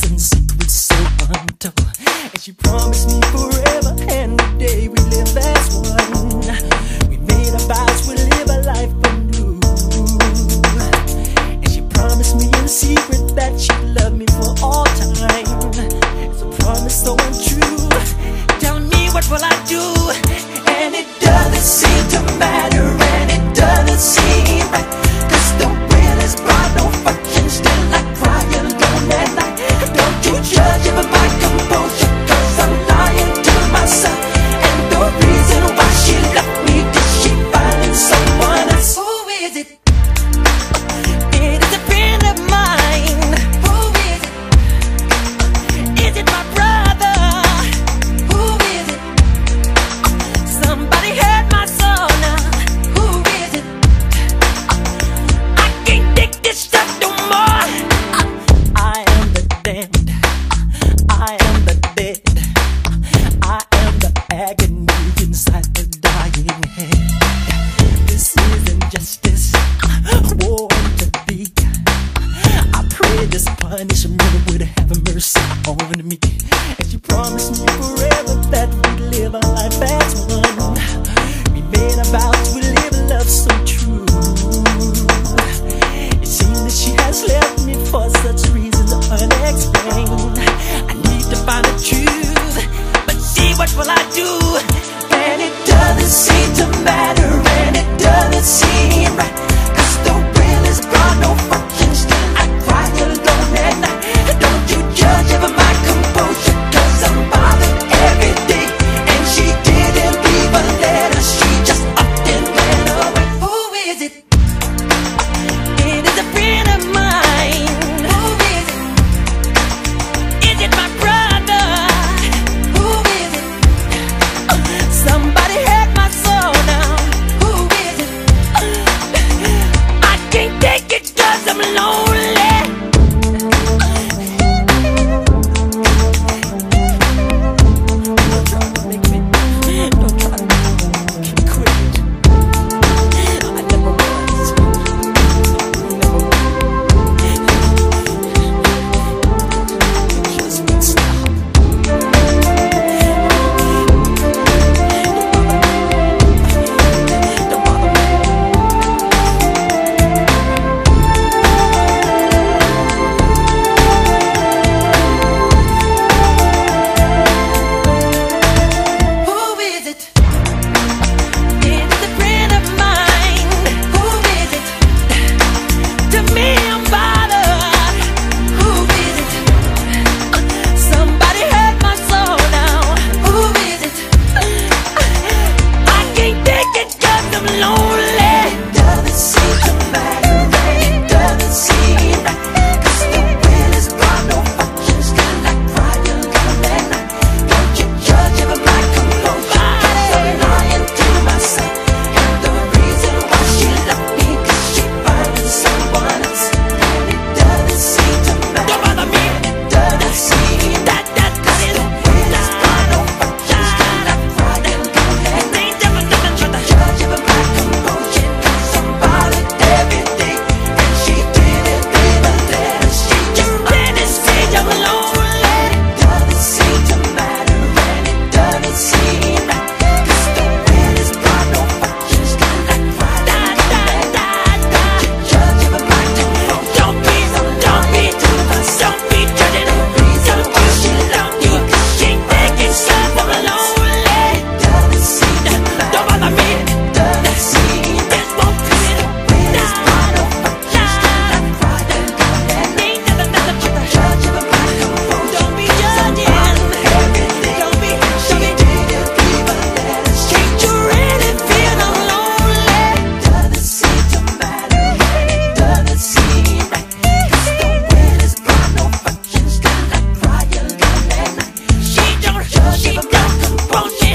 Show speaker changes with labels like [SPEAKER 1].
[SPEAKER 1] and secrets so untold. And she promised me forever, and the day we live as one. We made our vows, we live a life anew. And she promised me in secret that she'd love me for all time. It's a promise so untrue. Tell me, what will I do? And it doesn't seem to matter, and it doesn't seem right, 'cause the will is blind, no fortune, still I cry alone at night. Don't you judge over my composure, 'cause I'm lying to myself. And the reason why she left me, 'cause she finding someone else. Who is it? It is a friend of mine. Who is it? Is it my brother? Who is it? Somebody hurt my soul now. Who is it? I can't take this stuff no more. I am the damned. I am the dead. I am the agony inside the dying head. This isn't justice, war to be. I pray this punishment would have mercy on me. And she promised me forever that we'd live a life as one. We made our vows, we live a love so true. It seems that she has left me for such reasons unexplained. I need to find the truth, but see, what will I do? And it doesn't seem to matter, and it doesn't seem right, 'cause the will is gone, no fortune, still I cry alone at night. Don't you judge over my composure, 'cause I'm bothered every day. And she didn't leave a letter, she just upped and went away. Who is it? It is a friend of mine. Who is it? Is it my brother? Who is it? Somebody hurt my soul now. Who is it? I can't take it 'cause I'm lonely. Don't try to make me quit. I never was. Never was. Just won't stop. Don't bother me. Who is it? It is a friend of mine. Who is it? To me, I'm bothered. Who is it? Somebody hurt my soul now. Who is it? I can't take it 'cause I'm lonely. It doesn't seem to matter, and it doesn't seem right, 'cause the will is gone, no fortune, still I cry alone at night. Don't you judge over my composure, 'cause I'm lying to myself. And the reason why she left me, 'cause she finding someone else. And it doesn't seem to matter. Don't bother me. It doesn't seem that 'cause the will is gone, no fortune, still I cry alone at night. Don't you judge over my composure, 'cause I'm bothered every day. And she didn't leave a letter, she just didn't say I'm lonely. It doesn't seem to matter, and it doesn't seem right, 'cause the will is gone, no fortune, still I cry alone at night. Don't you judge over my composure. Don't be judging. The reason why she left me, 'cause she thinking I'm lonely. It doesn't seem to matter. Don't bother me. It doesn't seem that won't fit. The will is gone, no fortune, still I cry alone at night. Don't you judge over my composure. Don't be judging. Everything. Don't be. She didn't leave a letter. She you really feel lonely. It doesn't seem to matter, and it doesn't seem right, 'cause the will is gone, no fortune, still I cry alone at night. She don't judge over my composure.